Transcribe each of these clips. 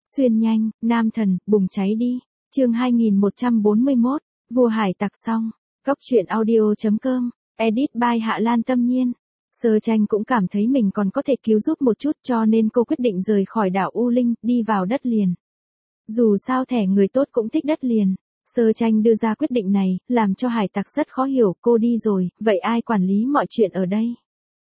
Xuyên nhanh, nam thần, bùng cháy đi. Chương 2141, vua hải tặc xong. Cóc truyện audio.com, edit by Hạ Lan Tâm Nhiên. Sơ Tranh cũng cảm thấy mình còn có thể cứu giúp một chút cho nên cô quyết định rời khỏi đảo U Linh, đi vào đất liền. Dù sao thẻ người tốt cũng thích đất liền. Sơ Tranh đưa ra quyết định này, làm cho hải tặc rất khó hiểu, cô đi rồi, vậy ai quản lý mọi chuyện ở đây?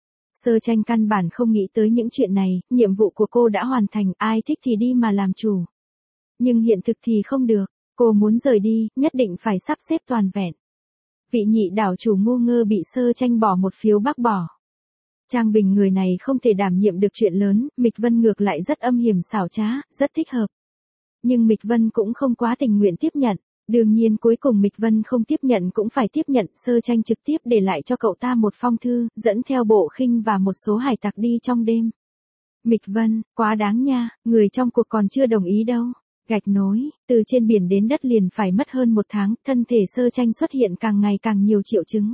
Sơ Tranh căn bản không nghĩ tới những chuyện này, nhiệm vụ của cô đã hoàn thành, ai thích thì đi mà làm chủ. Nhưng hiện thực thì không được, cô muốn rời đi, nhất định phải sắp xếp toàn vẹn. Vị nhị đảo chủ ngu ngơ bị Sơ Tranh bỏ một phiếu bác bỏ. Trang Bình người này không thể đảm nhiệm được chuyện lớn, Mịch Vân ngược lại rất âm hiểm xảo trá, rất thích hợp. Nhưng Mịch Vân cũng không quá tình nguyện tiếp nhận. Đương nhiên cuối cùng Mịch Vân không tiếp nhận cũng phải tiếp nhận, Sơ Tranh trực tiếp để lại cho cậu ta một phong thư, dẫn theo Bộ Khinh và một số hải tặc đi trong đêm. Mịch Vân, quá đáng nha, người trong cuộc còn chưa đồng ý đâu. Gạch nối, từ trên biển đến đất liền phải mất hơn 1 tháng, thân thể Sơ Tranh xuất hiện càng ngày càng nhiều triệu chứng.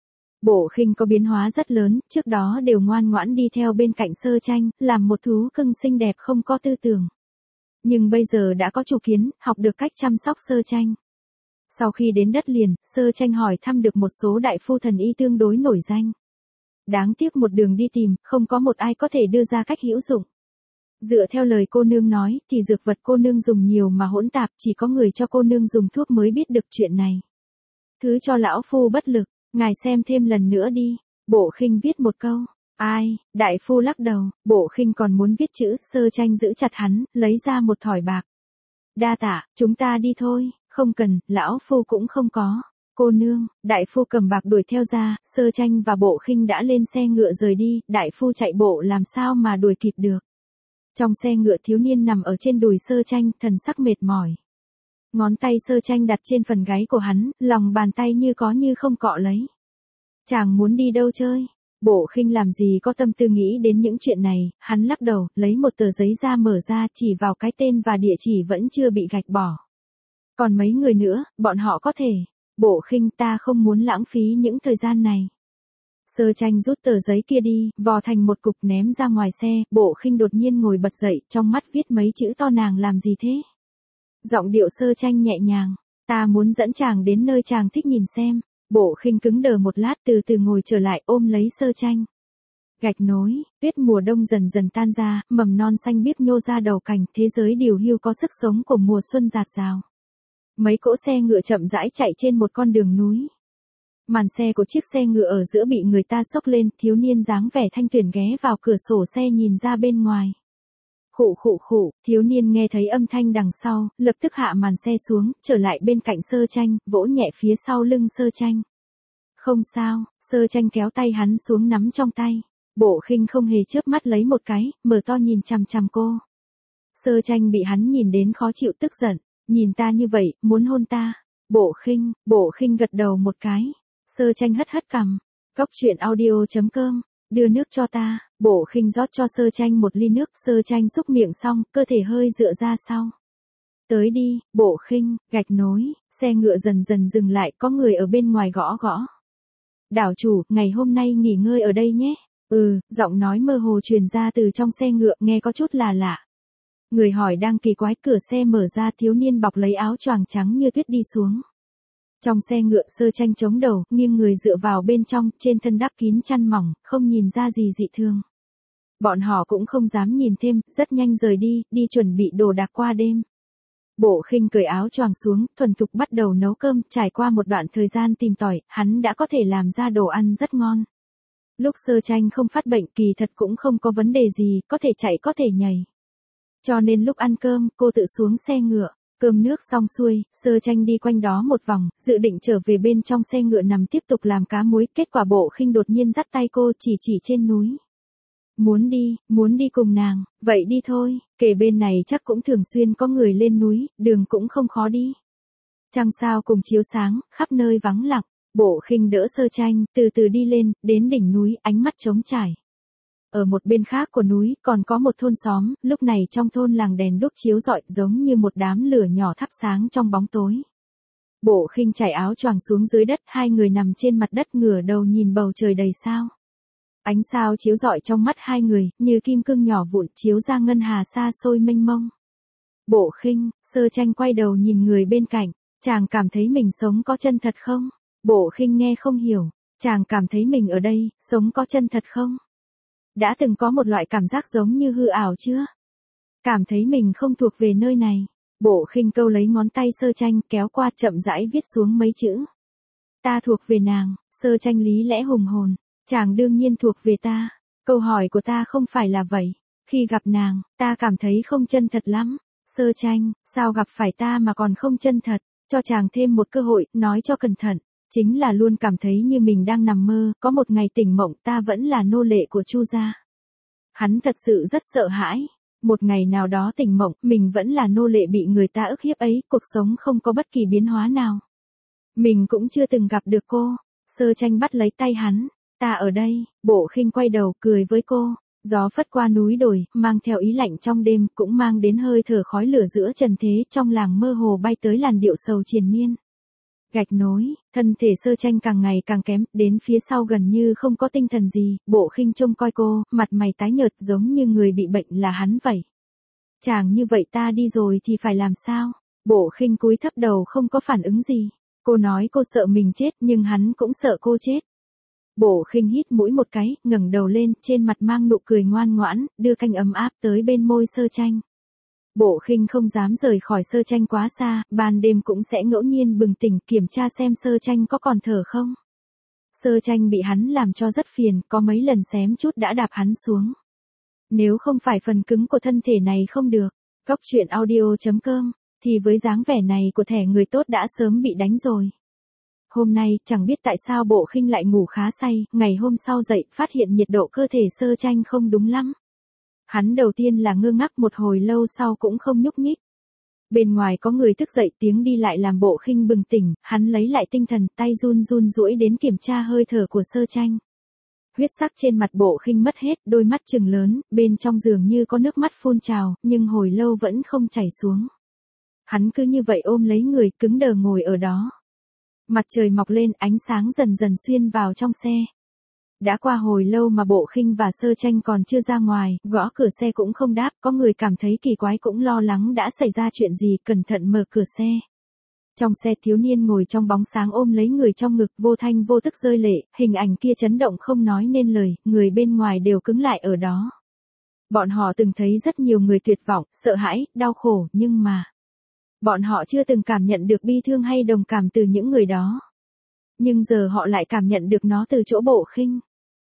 Bộ Khinh có biến hóa rất lớn, trước đó đều ngoan ngoãn đi theo bên cạnh Sơ Tranh, làm một thú cưng xinh đẹp không có tư tưởng. Nhưng bây giờ đã có chủ kiến, học được cách chăm sóc Sơ Tranh. Sau khi đến đất liền, Sơ Tranh hỏi thăm được một số đại phu thần y tương đối nổi danh. Đáng tiếc một đường đi tìm, không có một ai có thể đưa ra cách hữu dụng. Dựa theo lời cô nương nói, thì dược vật cô nương dùng nhiều mà hỗn tạp, chỉ có người cho cô nương dùng thuốc mới biết được chuyện này. Thứ cho lão phu bất lực, ngài xem thêm lần nữa đi. Bộ Khinh viết một câu. Ai, đại phu lắc đầu, Bộ Khinh còn muốn viết chữ, Sơ Tranh giữ chặt hắn, lấy ra một thỏi bạc. Đa tạ, chúng ta đi thôi. Không cần, lão phu cũng không có. Cô nương, đại phu cầm bạc đuổi theo ra, Sơ Tranh và Bộ Khinh đã lên xe ngựa rời đi, đại phu chạy bộ làm sao mà đuổi kịp được. Trong xe ngựa thiếu niên nằm ở trên đùi Sơ Tranh, thần sắc mệt mỏi. Ngón tay Sơ Tranh đặt trên phần gáy của hắn, lòng bàn tay như có như không cọ lấy. Chàng muốn đi đâu chơi? Bộ Khinh làm gì có tâm tư nghĩ đến những chuyện này, hắn lắc đầu, lấy một tờ giấy ra mở ra, chỉ vào cái tên và địa chỉ vẫn chưa bị gạch bỏ. Còn mấy người nữa, bọn họ có thể. Bộ Khinh, ta không muốn lãng phí những thời gian này. Sơ Tranh rút tờ giấy kia đi, vò thành một cục ném ra ngoài xe, Bộ Khinh đột nhiên ngồi bật dậy, trong mắt viết mấy chữ to, nàng làm gì thế? Giọng điệu Sơ Tranh nhẹ nhàng, ta muốn dẫn chàng đến nơi chàng thích nhìn xem. Bộ Khinh cứng đờ một lát, từ từ ngồi trở lại, ôm lấy Sơ Tranh. Gạch nối, tuyết mùa đông dần dần tan ra, mầm non xanh biếc nhô ra đầu cành, thế giới điều hưu có sức sống của mùa xuân rạt rào. Mấy cỗ xe ngựa chậm rãi chạy trên một con đường núi. Màn xe của chiếc xe ngựa ở giữa bị người ta xốc lên, thiếu niên dáng vẻ thanh tuyển ghé vào cửa sổ xe nhìn ra bên ngoài. Khụ khụ khụ, thiếu niên nghe thấy âm thanh đằng sau, lập tức hạ màn xe xuống, trở lại bên cạnh Sơ Tranh, vỗ nhẹ phía sau lưng Sơ Tranh. Không sao, Sơ Tranh kéo tay hắn xuống nắm trong tay. Bộ Khinh không hề chớp mắt lấy một cái, mở to nhìn chằm chằm cô. Sơ Tranh bị hắn nhìn đến khó chịu tức giận, nhìn ta như vậy, muốn hôn ta. Bộ Khinh gật đầu một cái. Sơ Tranh hất hất cằm. Cóc truyện audio.com, đưa nước cho ta. Bộ Khinh rót cho Sơ Tranh một ly nước, Sơ Tranh xúc miệng xong, cơ thể hơi dựa ra sau. Tới đi, Bộ Khinh, gạch nối, xe ngựa dần dần dừng lại, có người ở bên ngoài gõ gõ. Đảo chủ, ngày hôm nay nghỉ ngơi ở đây nhé. Giọng nói mơ hồ truyền ra từ trong xe ngựa, nghe có chút là lạ. Người hỏi đang kỳ quái, cửa xe mở ra, thiếu niên bọc lấy áo choàng trắng như tuyết đi xuống. Trong xe ngựa, Sơ Tranh chống đầu, nghiêng người dựa vào bên trong, trên thân đắp kín chăn mỏng, không nhìn ra gì dị thường. Bọn họ cũng không dám nhìn thêm, rất nhanh rời đi, đi chuẩn bị đồ đạc qua đêm. Bộ Khinh cởi áo choàng xuống, thuần thục bắt đầu nấu cơm, trải qua một đoạn thời gian tìm tòi, hắn đã có thể làm ra đồ ăn rất ngon. Lúc Sơ Tranh không phát bệnh, kỳ thật cũng không có vấn đề gì, có thể chạy có thể nhảy. Cho nên lúc ăn cơm, cô tự xuống xe ngựa, cơm nước xong xuôi, Sơ Tranh đi quanh đó một vòng, dự định trở về bên trong xe ngựa nằm tiếp tục làm cá muối, kết quả Bộ Khinh đột nhiên dắt tay cô chỉ trên núi. Muốn đi cùng nàng, vậy đi thôi, kể bên này chắc cũng thường xuyên có người lên núi, đường cũng không khó đi. Trăng sao cùng chiếu sáng, khắp nơi vắng lặng, Bộ Khinh đỡ Sơ Tranh, từ từ đi lên, đến đỉnh núi, ánh mắt trống trải. Ở một bên khác của núi, còn có một thôn xóm, lúc này trong thôn làng đèn đuốc chiếu rọi giống như một đám lửa nhỏ thắp sáng trong bóng tối. Bộ Khinh trải áo choàng xuống dưới đất, hai người nằm trên mặt đất ngửa đầu nhìn bầu trời đầy sao. Ánh sao chiếu rọi trong mắt hai người, như kim cương nhỏ vụn chiếu ra ngân hà xa xôi mênh mông. Bộ Khinh, Sơ Tranh quay đầu nhìn người bên cạnh, chàng cảm thấy mình sống có chân thật không? Bộ Khinh nghe không hiểu, chàng cảm thấy mình ở đây, sống có chân thật không? Đã từng có một loại cảm giác giống như hư ảo chưa? Cảm thấy mình không thuộc về nơi này. Bộ Khinh câu lấy ngón tay Sơ Tranh kéo qua chậm rãi viết xuống mấy chữ. Ta thuộc về nàng, Sơ Tranh lý lẽ hùng hồn. Chàng đương nhiên thuộc về ta. Câu hỏi của ta không phải là vậy. Khi gặp nàng, ta cảm thấy không chân thật lắm. Sơ Tranh, sao gặp phải ta mà còn không chân thật? Cho chàng thêm một cơ hội, nói cho cẩn thận. Chính là luôn cảm thấy như mình đang nằm mơ, có một ngày tỉnh mộng ta vẫn là nô lệ của Chu gia. Hắn thật sự rất sợ hãi. Một ngày nào đó tỉnh mộng, mình vẫn là nô lệ bị người ta ức hiếp ấy, cuộc sống không có bất kỳ biến hóa nào. Mình cũng chưa từng gặp được cô. Sơ Tranh bắt lấy tay hắn. Ta ở đây, Bộ Khinh quay đầu cười với cô. Gió phất qua núi đồi, mang theo ý lạnh trong đêm, cũng mang đến hơi thở khói lửa giữa trần thế, trong làng mơ hồ bay tới làn điệu sầu triền miên. Gạch nối, thân thể Sơ Tranh càng ngày càng kém, đến phía sau gần như không có tinh thần gì, Bộ Khinh trông coi cô, mặt mày tái nhợt giống như người bị bệnh là hắn vậy. Chàng như vậy ta đi rồi thì phải làm sao? Bộ Khinh cúi thấp đầu không có phản ứng gì. Cô nói cô sợ mình chết nhưng hắn cũng sợ cô chết. Bộ Khinh hít mũi một cái, ngẩng đầu lên, trên mặt mang nụ cười ngoan ngoãn, đưa canh ấm áp tới bên môi Sơ Tranh. Bộ Khinh không dám rời khỏi Sơ Tranh quá xa, ban đêm cũng sẽ ngẫu nhiên bừng tỉnh kiểm tra xem Sơ Tranh có còn thở không. Sơ Tranh bị hắn làm cho rất phiền, có mấy lần xém chút đã đạp hắn xuống. Nếu không phải phần cứng của thân thể này không được, Góc Truyện Audio.com, thì với dáng vẻ này của thẻ người tốt đã sớm bị đánh rồi. Hôm nay, chẳng biết tại sao Bộ Khinh lại ngủ khá say, ngày hôm sau dậy, phát hiện nhiệt độ cơ thể Sơ Tranh không đúng lắm. Hắn đầu tiên là ngơ ngác một hồi lâu sau cũng không nhúc nhích. Bên ngoài có người thức dậy tiếng đi lại làm Bộ Khinh bừng tỉnh, hắn lấy lại tinh thần, tay run run duỗi đến kiểm tra hơi thở của Sơ Tranh. Huyết sắc trên mặt Bộ Khinh mất hết, đôi mắt trừng lớn, bên trong giường như có nước mắt phun trào, nhưng hồi lâu vẫn không chảy xuống. Hắn cứ như vậy ôm lấy người, cứng đờ ngồi ở đó. Mặt trời mọc lên, ánh sáng dần dần xuyên vào trong xe. Đã qua hồi lâu mà Bộ Khinh và Sơ Tranh còn chưa ra ngoài, gõ cửa xe cũng không đáp, có người cảm thấy kỳ quái cũng lo lắng đã xảy ra chuyện gì, cẩn thận mở cửa xe. Trong xe thiếu niên ngồi trong bóng sáng ôm lấy người trong ngực, vô thanh vô tức rơi lệ, hình ảnh kia chấn động không nói nên lời, người bên ngoài đều cứng lại ở đó. Bọn họ từng thấy rất nhiều người tuyệt vọng, sợ hãi, đau khổ, nhưng mà bọn họ chưa từng cảm nhận được bi thương hay đồng cảm từ những người đó. Nhưng giờ họ lại cảm nhận được nó từ chỗ Bộ Khinh.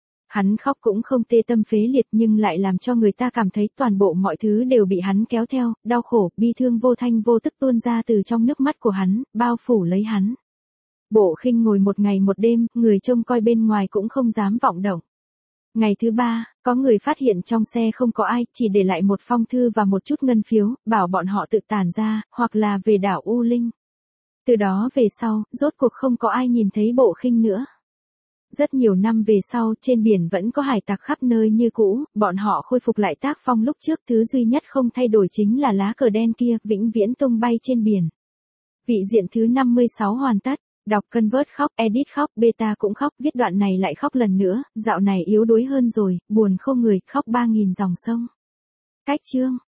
Hắn khóc cũng không tê tâm phế liệt nhưng lại làm cho người ta cảm thấy toàn bộ mọi thứ đều bị hắn kéo theo, đau khổ, bi thương vô thanh vô tức tuôn ra từ trong nước mắt của hắn, bao phủ lấy hắn. Bộ Khinh ngồi một ngày một đêm, người trông coi bên ngoài cũng không dám vọng động. Ngày thứ ba, có người phát hiện trong xe không có ai, chỉ để lại một phong thư và một chút ngân phiếu, bảo bọn họ tự tản ra, hoặc là về đảo U Linh. Từ đó về sau, rốt cuộc không có ai nhìn thấy Bộ Khinh nữa. Rất nhiều năm về sau, trên biển vẫn có hải tặc khắp nơi như cũ, bọn họ khôi phục lại tác phong lúc trước, thứ duy nhất không thay đổi chính là lá cờ đen kia, vĩnh viễn tung bay trên biển. Vị diện thứ 56 hoàn tất, đọc Convert khóc, edit khóc, beta cũng khóc, viết đoạn này lại khóc lần nữa, dạo này yếu đuối hơn rồi, buồn không người, khóc 3000 dòng sông. Cách chương